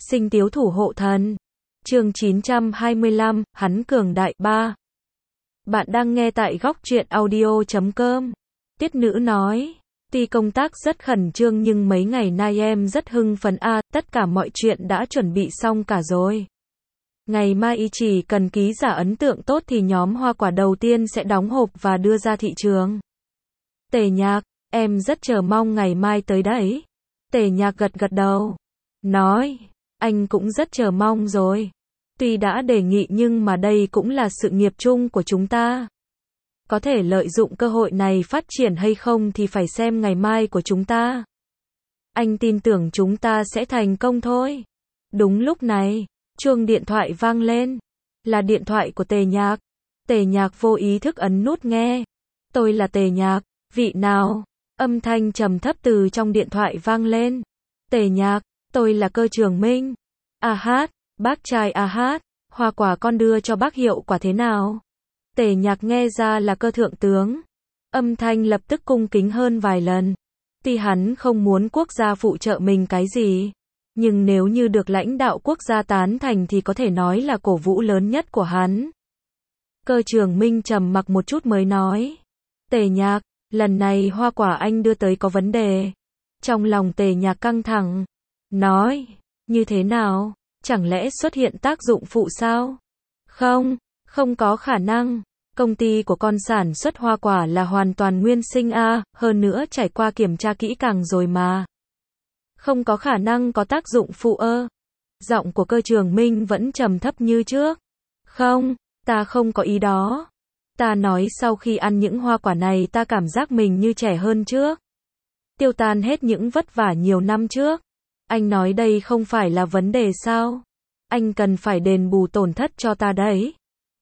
Sinh tiếu thủ hộ thần. Chương 925, hắn cường đại 3. Bạn đang nghe tại góc truyện audio.com. Tiết nữ nói, tuy công tác rất khẩn trương nhưng mấy ngày nay em rất hưng phấn tất cả mọi chuyện đã chuẩn bị xong cả rồi. Ngày mai y chỉ cần ký giả ấn tượng tốt thì nhóm hoa quả đầu tiên sẽ đóng hộp và đưa ra thị trường. Tề Nhạc, em rất chờ mong ngày mai tới đấy. Tề Nhạc gật gật đầu. Nói, anh cũng rất chờ mong rồi. Tuy đã đề nghị nhưng mà đây cũng là sự nghiệp chung của chúng ta. Có thể lợi dụng cơ hội này phát triển hay không thì phải xem ngày mai của chúng ta. Anh tin tưởng chúng ta sẽ thành công thôi. Đúng lúc này, chuông điện thoại vang lên. Là điện thoại của Tề Nhạc. Tề Nhạc vô ý thức ấn nút nghe. Tôi là Tề Nhạc, vị nào? Âm thanh trầm thấp từ trong điện thoại vang lên. Tề Nhạc, tôi là Cơ Trường Minh. Bác trai hoa quả con đưa cho bác hiệu quả thế nào? Tề Nhạc nghe ra là Cơ thượng tướng. Âm thanh lập tức cung kính hơn vài lần. Tuy hắn không muốn quốc gia phụ trợ mình cái gì, nhưng nếu như được lãnh đạo quốc gia tán thành thì có thể nói là cổ vũ lớn nhất của hắn. Cơ Trường Minh trầm mặc một chút mới nói. Tề Nhạc, lần này hoa quả anh đưa tới có vấn đề. Trong lòng Tề Nhạc căng thẳng. Nói, như thế nào? Chẳng lẽ xuất hiện tác dụng phụ sao? Không có khả năng. Công ty của con sản xuất hoa quả là hoàn toàn nguyên sinh hơn nữa trải qua kiểm tra kỹ càng rồi mà. Không có khả năng có tác dụng phụ Giọng của Cơ Trường Minh vẫn trầm thấp như trước. Không, ta không có ý đó. Ta nói sau khi ăn những hoa quả này ta cảm giác mình như trẻ hơn trước. Tiêu tan hết những vất vả nhiều năm trước. Anh nói đây không phải là vấn đề sao? Anh cần phải đền bù tổn thất cho ta đấy.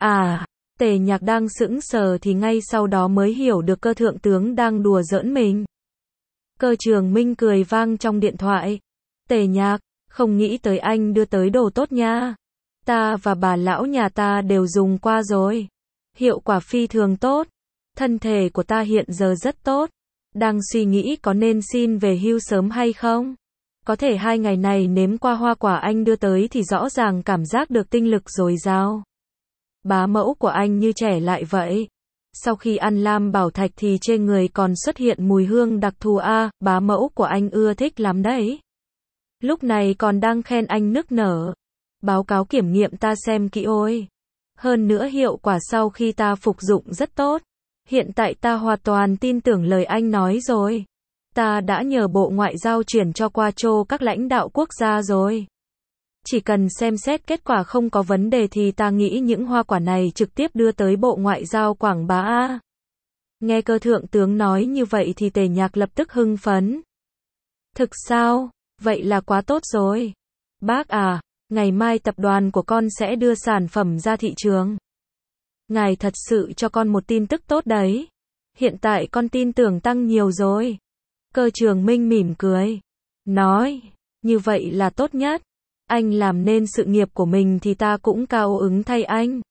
Tề Nhạc đang sững sờ thì ngay sau đó mới hiểu được Cơ thượng tướng đang đùa giỡn mình. Cơ Trường Minh cười vang trong điện thoại. Tề Nhạc, không nghĩ tới anh đưa tới đồ tốt nha. Ta và bà lão nhà ta đều dùng qua rồi. Hiệu quả phi thường tốt. Thân thể của ta hiện giờ rất tốt. Đang suy nghĩ có nên xin về hưu sớm hay không? Có thể 2 ngày này nếm qua hoa quả anh đưa tới thì rõ ràng cảm giác được tinh lực dồi dào. Bá mẫu của anh như trẻ lại vậy. Sau khi ăn lam bảo thạch thì trên người còn xuất hiện mùi hương đặc thù bá mẫu của anh ưa thích lắm đấy. Lúc này còn đang khen anh nức nở. Báo cáo kiểm nghiệm ta xem kỹ ôi. Hơn nữa hiệu quả sau khi ta phục dụng rất tốt. Hiện tại ta hoàn toàn tin tưởng lời anh nói rồi. Ta đã nhờ Bộ Ngoại giao chuyển cho qua cho các lãnh đạo quốc gia rồi. Chỉ cần xem xét kết quả không có vấn đề thì ta nghĩ những hoa quả này trực tiếp đưa tới Bộ Ngoại giao quảng bá Nghe Cơ thượng tướng nói như vậy thì Tề Nhạc lập tức hưng phấn. Thực sao? Vậy là quá tốt rồi. Bác ngày mai tập đoàn của con sẽ đưa sản phẩm ra thị trường. Ngài thật sự cho con một tin tức tốt đấy. Hiện tại con tin tưởng tăng nhiều rồi. Cơ Trường Minh mỉm cười. Nói, như vậy là tốt nhất. Anh làm nên sự nghiệp của mình thì ta cũng cao hứng thay anh.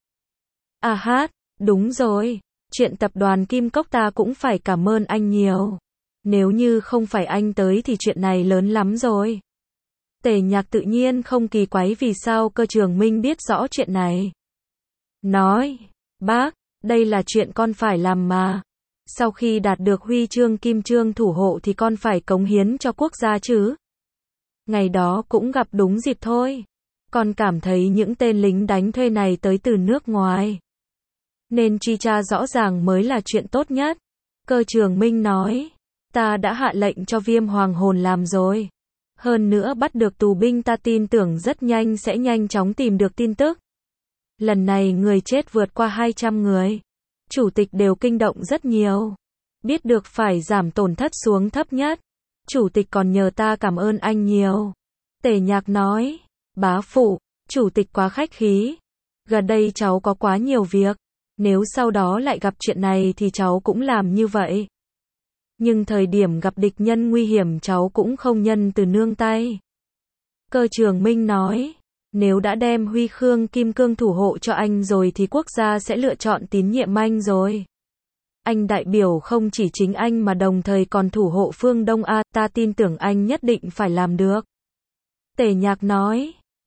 Đúng rồi. Chuyện tập đoàn Kim Cốc ta cũng phải cảm ơn anh nhiều. Nếu như không phải anh tới thì chuyện này lớn lắm rồi. Tề Nhạc tự nhiên không kỳ quái vì sao Cơ Trường Minh biết rõ chuyện này. Nói, bác, đây là chuyện con phải làm mà. Sau khi đạt được huy chương kim chương thủ hộ thì con phải cống hiến cho quốc gia chứ. Ngày đó cũng gặp đúng dịp thôi. Con cảm thấy những tên lính đánh thuê này tới từ nước ngoài. Nên truy tra rõ ràng mới là chuyện tốt nhất. Cơ Trường Minh nói, ta đã hạ lệnh cho Viêm Hoàng Hồn làm rồi. Hơn nữa bắt được tù binh ta tin tưởng rất nhanh sẽ nhanh chóng tìm được tin tức. Lần này người chết vượt qua 200 người. Chủ tịch đều kinh động rất nhiều. Biết được phải giảm tổn thất xuống thấp nhất. Chủ tịch còn nhờ ta cảm ơn anh nhiều. Tề Nhạc nói, bá phụ, chủ tịch quá khách khí. Gần đây cháu có quá nhiều việc. Nếu sau đó lại gặp chuyện này thì cháu cũng làm như vậy. Nhưng thời điểm gặp địch nhân nguy hiểm cháu cũng không nhân từ nương tay. Cơ Trường Minh nói, nếu đã đem huy khương kim cương thủ hộ cho anh rồi thì quốc gia sẽ lựa chọn tín nhiệm anh rồi. Anh đại biểu không chỉ chính anh mà đồng thời còn thủ hộ phương Đông ta tin tưởng anh nhất định phải làm được. Tề Nhạc nói,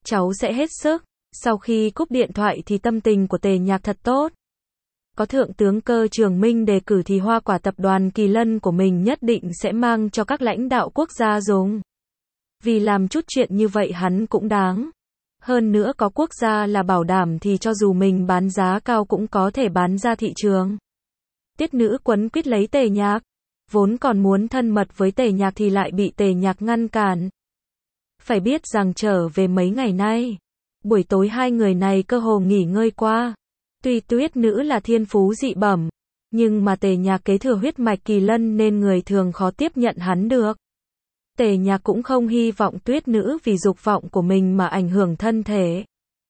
cháu sẽ hết sức. Sau khi cúp điện thoại thì tâm tình của Tề Nhạc thật tốt. Có Thượng tướng Cơ Trường Minh đề cử thì hoa quả tập đoàn Kỳ Lân của mình nhất định sẽ mang cho các lãnh đạo quốc gia dùng. Vì làm chút chuyện như vậy hắn cũng đáng. Hơn nữa có quốc gia là bảo đảm thì cho dù mình bán giá cao cũng có thể bán ra thị trường. Tiết Nữ quấn quýt lấy Tề Nhạc. Vốn còn muốn thân mật với Tề Nhạc thì lại bị Tề Nhạc ngăn cản. Phải biết rằng trở về mấy ngày nay, buổi tối hai người này cơ hồ nghỉ ngơi qua. Tuy Tuyết Nữ là thiên phú dị bẩm, nhưng mà Tề Nhạc kế thừa huyết mạch Kỳ Lân nên người thường khó tiếp nhận hắn được. Tề Nhạc cũng không hy vọng Tuyết Nữ vì dục vọng của mình mà ảnh hưởng thân thể.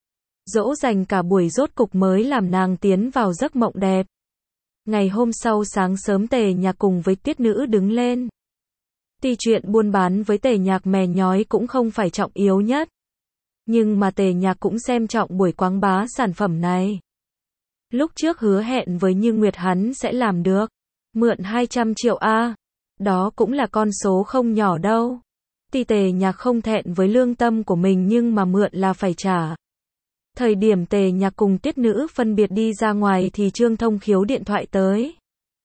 Dỗ dành cả buổi rốt cục mới làm nàng tiến vào giấc mộng đẹp. Ngày hôm sau sáng sớm Tề Nhạc cùng với Tuyết Nữ đứng lên. Tuy chuyện buôn bán với Tề Nhạc mè nhói cũng không phải trọng yếu nhất. Nhưng mà Tề Nhạc cũng xem trọng buổi quảng bá sản phẩm này. Lúc trước hứa hẹn với Như Nguyệt hắn sẽ làm được. Mượn 200 triệu A. Đó cũng là con số không nhỏ đâu. Tuy Tề Nhạc không thẹn với lương tâm của mình nhưng mà mượn là phải trả. Thời điểm Tề Nhạc cùng Tuyết Nữ phân biệt đi ra ngoài thì Trương Thông Khiếu điện thoại tới.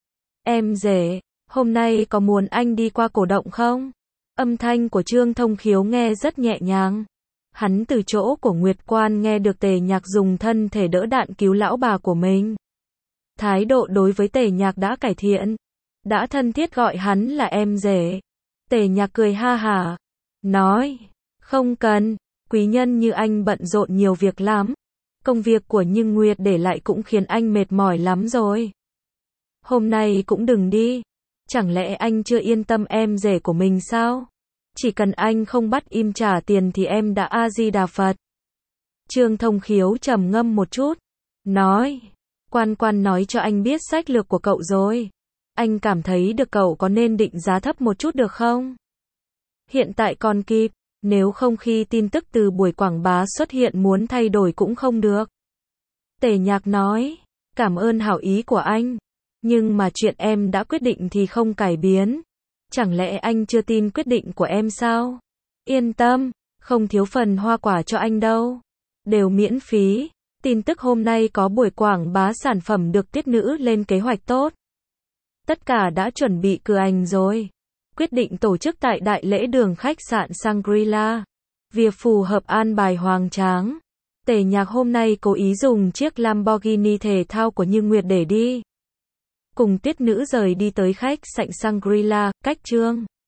Em rể, hôm nay có muốn anh đi qua cổ động không? Âm thanh của Trương Thông Khiếu nghe rất nhẹ nhàng. Hắn từ chỗ của Nguyệt Quan nghe được Tề Nhạc dùng thân thể đỡ đạn cứu lão bà của mình. Thái độ đối với Tề Nhạc đã cải thiện. Đã thân thiết gọi hắn là em rể. Tề Nhạc cười ha hả. Nói, không cần, quý nhân như anh bận rộn nhiều việc lắm. Công việc của Như Nguyệt để lại cũng khiến anh mệt mỏi lắm rồi. Hôm nay cũng đừng đi. Chẳng lẽ anh chưa yên tâm em rể của mình sao? Chỉ cần anh không bắt im trả tiền thì em đã A-di-đà Phật. Trương Thông Khiếu trầm ngâm một chút. Nói, Quan nói cho anh biết sách lược của cậu rồi. Anh cảm thấy được cậu có nên định giá thấp một chút được không? Hiện tại còn kịp, nếu không khi tin tức từ buổi quảng bá xuất hiện muốn thay đổi cũng không được. Tề Nhạc nói, cảm ơn hảo ý của anh. Nhưng mà chuyện em đã quyết định thì không cải biến. Chẳng lẽ anh chưa tin quyết định của em sao? Yên tâm, không thiếu phần hoa quả cho anh đâu. Đều miễn phí. Tin tức hôm nay có buổi quảng bá sản phẩm được Tuyết Nữ lên kế hoạch tốt. Tất cả đã chuẩn bị cửa ảnh rồi. Quyết định tổ chức tại đại lễ đường khách sạn Shangri-La. Việc phù hợp an bài hoành tráng. Tề Nhạc hôm nay cố ý dùng chiếc Lamborghini thể thao của Như Nguyệt để đi. Cùng Tuyết Nữ rời đi tới khách sạn Shangri-La, cách Trương